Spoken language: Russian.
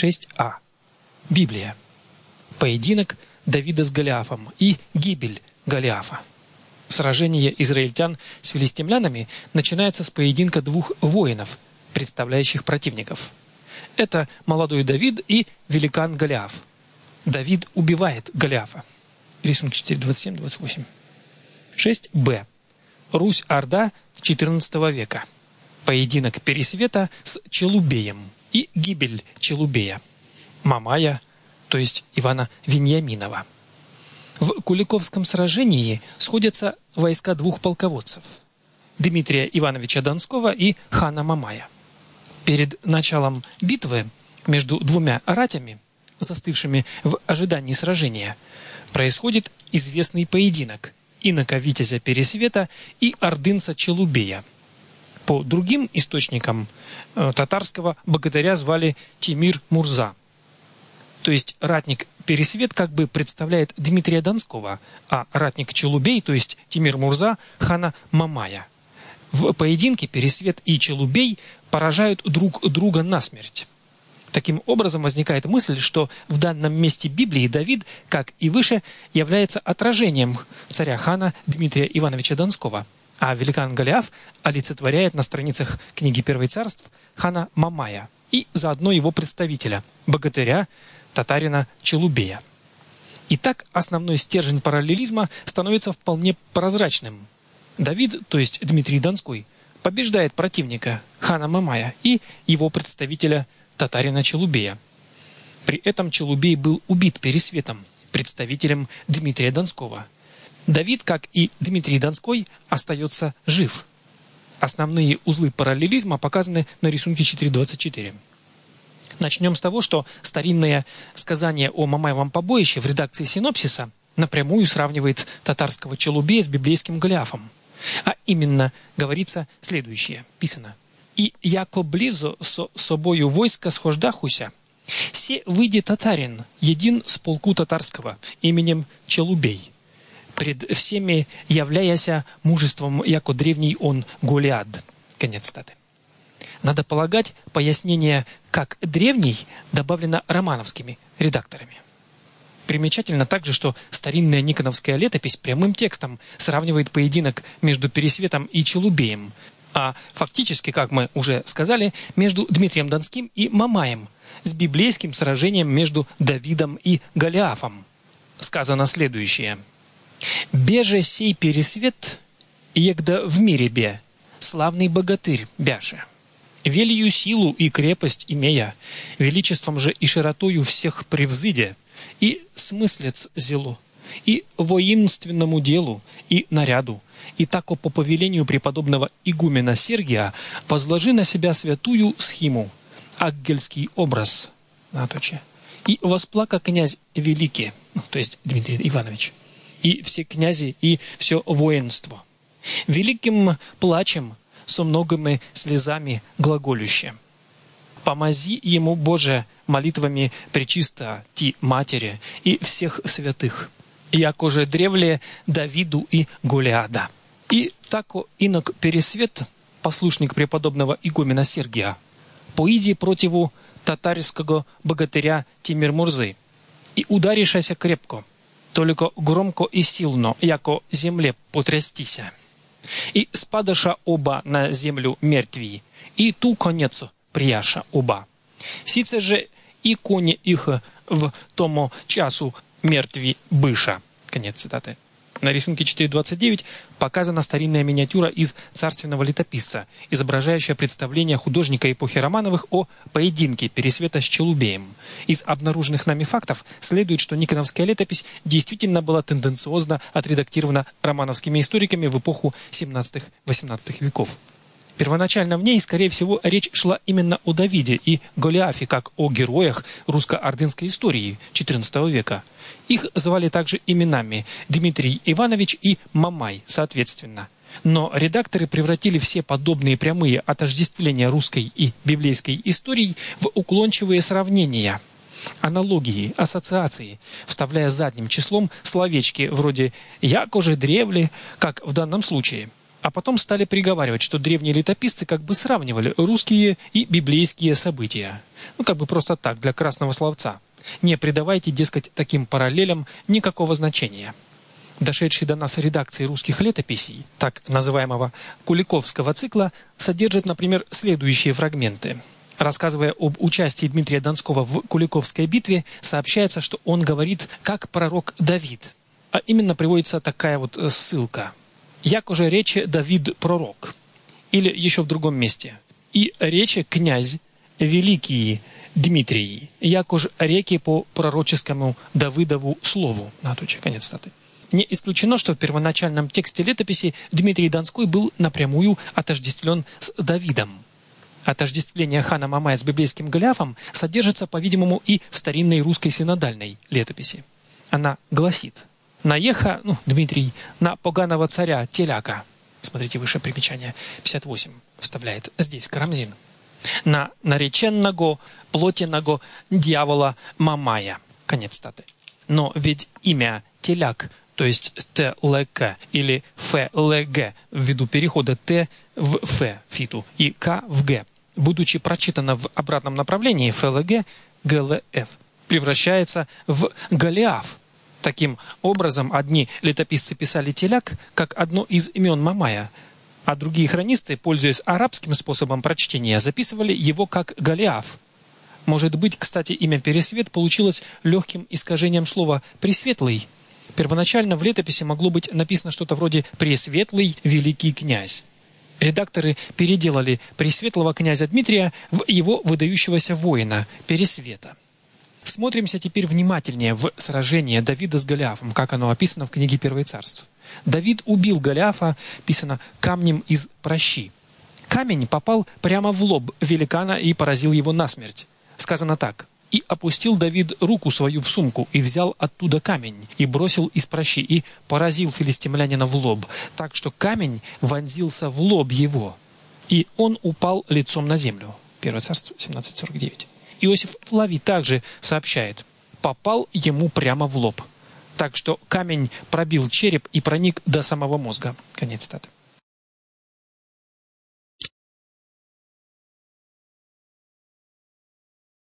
6а. Библия. Поединок Давида с Голиафом и гибель Голиафа. Сражение израильтян с филистимлянами начинается с поединка двух воинов, представляющих противников. Это молодой Давид и великан Голиаф. Давид убивает Голиафа. Рисунки 4, 27, 28. 6б. Русь-Орда XIV века. Поединок Пересвета с Челубеем и гибель Челубея. Мамая, то есть Ивана Вениаминова. В Куликовском сражении сходятся войска двух полководцев – Дмитрия Ивановича Донского и хана Мамая. Перед началом битвы между двумя ратями, застывшими в ожидании сражения, происходит известный поединок инока Витязя Пересвета и ордынца Челубея. По другим источникам татарского богатыря звали Тимир Мурза. То есть ратник Пересвет как бы представляет Дмитрия Донского, а ратник Челубей, то есть Тимир Мурза, хана Мамая. В поединке Пересвет и Челубей поражают друг друга насмерть. Таким образом возникает мысль, что в данном месте Библии Давид, как и выше, является отражением царя-хана Дмитрия Ивановича Донского, а великан Голиаф олицетворяет на страницах книги Первых царств хана Мамая и заодно его представителя, богатыря, татарина Челубея. Итак, основной стержень параллелизма становится вполне прозрачным. Давид, то есть Дмитрий Донской, побеждает противника, хана Мамая, и его представителя, татарина Челубея. При этом Челубей был убит Пересветом, представителем Дмитрия Донского. Давид, как и Дмитрий Донской, остается жив. Основные узлы параллелизма показаны на рисунке 4.24. Начнем с того, что старинное сказание о Мамаевом побоище в редакции синопсиса напрямую сравнивает татарского Челубея с библейским Голиафом. А именно, говорится следующее, писано: «И яко близо со собою войска схождахуся, се выйде татарин, един с полку татарского, именем Челубей, пред всеми являяся мужеством, яко древний он Голиад». Конец цитаты. Надо полагать, пояснение «как древний» добавлено романовскими редакторами. Примечательно также, что старинная никоновская летопись прямым текстом сравнивает поединок между Пересветом и Челубеем, а фактически, как мы уже сказали, между Дмитрием Донским и Мамаем, с библейским сражением между Давидом и Голиафом. Сказано следующее: «Беже сей Пересвет, егда в мире бе, славный богатырь бяше. Велью силу и крепость имея, величеством же и широтою всех превзыдя, и смыслец зело, и воинственному делу, и наряду, и тако по повелению преподобного игумена Сергия возложи на себя святую схиму, ангельский образ, и восплака князь великий, то есть Дмитрий Иванович, и все князи, и все воинство, великим плачем, со многими слезами глаголюще. Помози ему, Боже, молитвами пречисто ти матери и всех святых, яко же древле Давиду и Голиада. И тако инок Пересвет, послушник преподобного игумена Сергия, поиди противу татарского богатыря Тимир Мурзы, и ударишася крепко, только громко и сильно, яко земле потрястися. И спадаша оба на землю мертві, и ту конец прияша оба. Сице же и кони их в тому часу мертві быша». Конец цитаты. На рисунке 4.29 показана старинная миниатюра из царственного летописца, изображающая представление художника эпохи Романовых о поединке Пересвета с Челубеем. Из обнаруженных нами фактов следует, что никоновская летопись действительно была тенденциозно отредактирована романовскими историками в эпоху 17-18 веков. Первоначально в ней, скорее всего, речь шла именно о Давиде и Голиафе, как о героях русско-ордынской истории XIV века. Их звали также именами Дмитрий Иванович и Мамай, соответственно. Но редакторы превратили все подобные прямые отождествления русской и библейской историй в уклончивые сравнения, аналогии, ассоциации, вставляя задним числом словечки вроде «яко же древле», как в данном случае. А потом стали приговаривать, что древние летописцы как бы сравнивали русские и библейские события. Как бы просто так, для красного словца. Не придавайте, дескать, таким параллелям никакого значения. Дошедшие до нас редакции русских летописей, так называемого Куликовского цикла, содержат, например, следующие фрагменты. Рассказывая об участии Дмитрия Донского в Куликовской битве, сообщается, что он говорит как пророк Давид. А именно приводится такая вот ссылка. «Якоже рече Давид пророк». Или еще в другом месте. «И рече князь великий Дмитрий, якоже реки по пророческому Давидову слову». Конец цитаты. Не исключено, что в первоначальном тексте летописи Дмитрий Донской был напрямую отождествлен с Давидом. Отождествление хана Мамая с библейским Голиафом содержится, по-видимому, и в старинной русской синодальной летописи. Она гласит: «Наеха, Дмитрий, на поганого царя Теляка». Смотрите выше примечание 58. Вставляет здесь Карамзин. «На нареченного, плотенного дьявола Мамая». Конец цитаты. Но ведь имя Теляк, то есть ТЛК или ФЛГ, ввиду перехода Т в Ф, фиту, и К в Г, будучи прочитано в обратном направлении ФЛГ, ГЛФ, превращается в Голиаф. Таким образом, одни летописцы писали Теляк как одно из имен Мамая, а другие хронисты, пользуясь арабским способом прочтения, записывали его как Голиаф. Может быть, кстати, имя Пересвет получилось легким искажением слова «пресветлый». Первоначально в летописи могло быть написано что-то вроде «пресветлый великий князь». Редакторы переделали пресветлого князя Дмитрия в его выдающегося воина Пересвета. Всмотримся теперь внимательнее в сражение Давида с Голиафом, как оно описано в книге «Первое царство». Давид убил Голиафа, писано, камнем из пращи. Камень попал прямо в лоб великана и поразил его насмерть. Сказано так: «И опустил Давид руку свою в сумку, и взял оттуда камень, и бросил из пращи, и поразил филистимлянина в лоб, так что камень вонзился в лоб его, и он упал лицом на землю». Первое царство 17:49. Иосиф Флавий также сообщает: «Попал ему прямо в лоб, так что камень пробил череп и проник до самого мозга». Конец цитаты.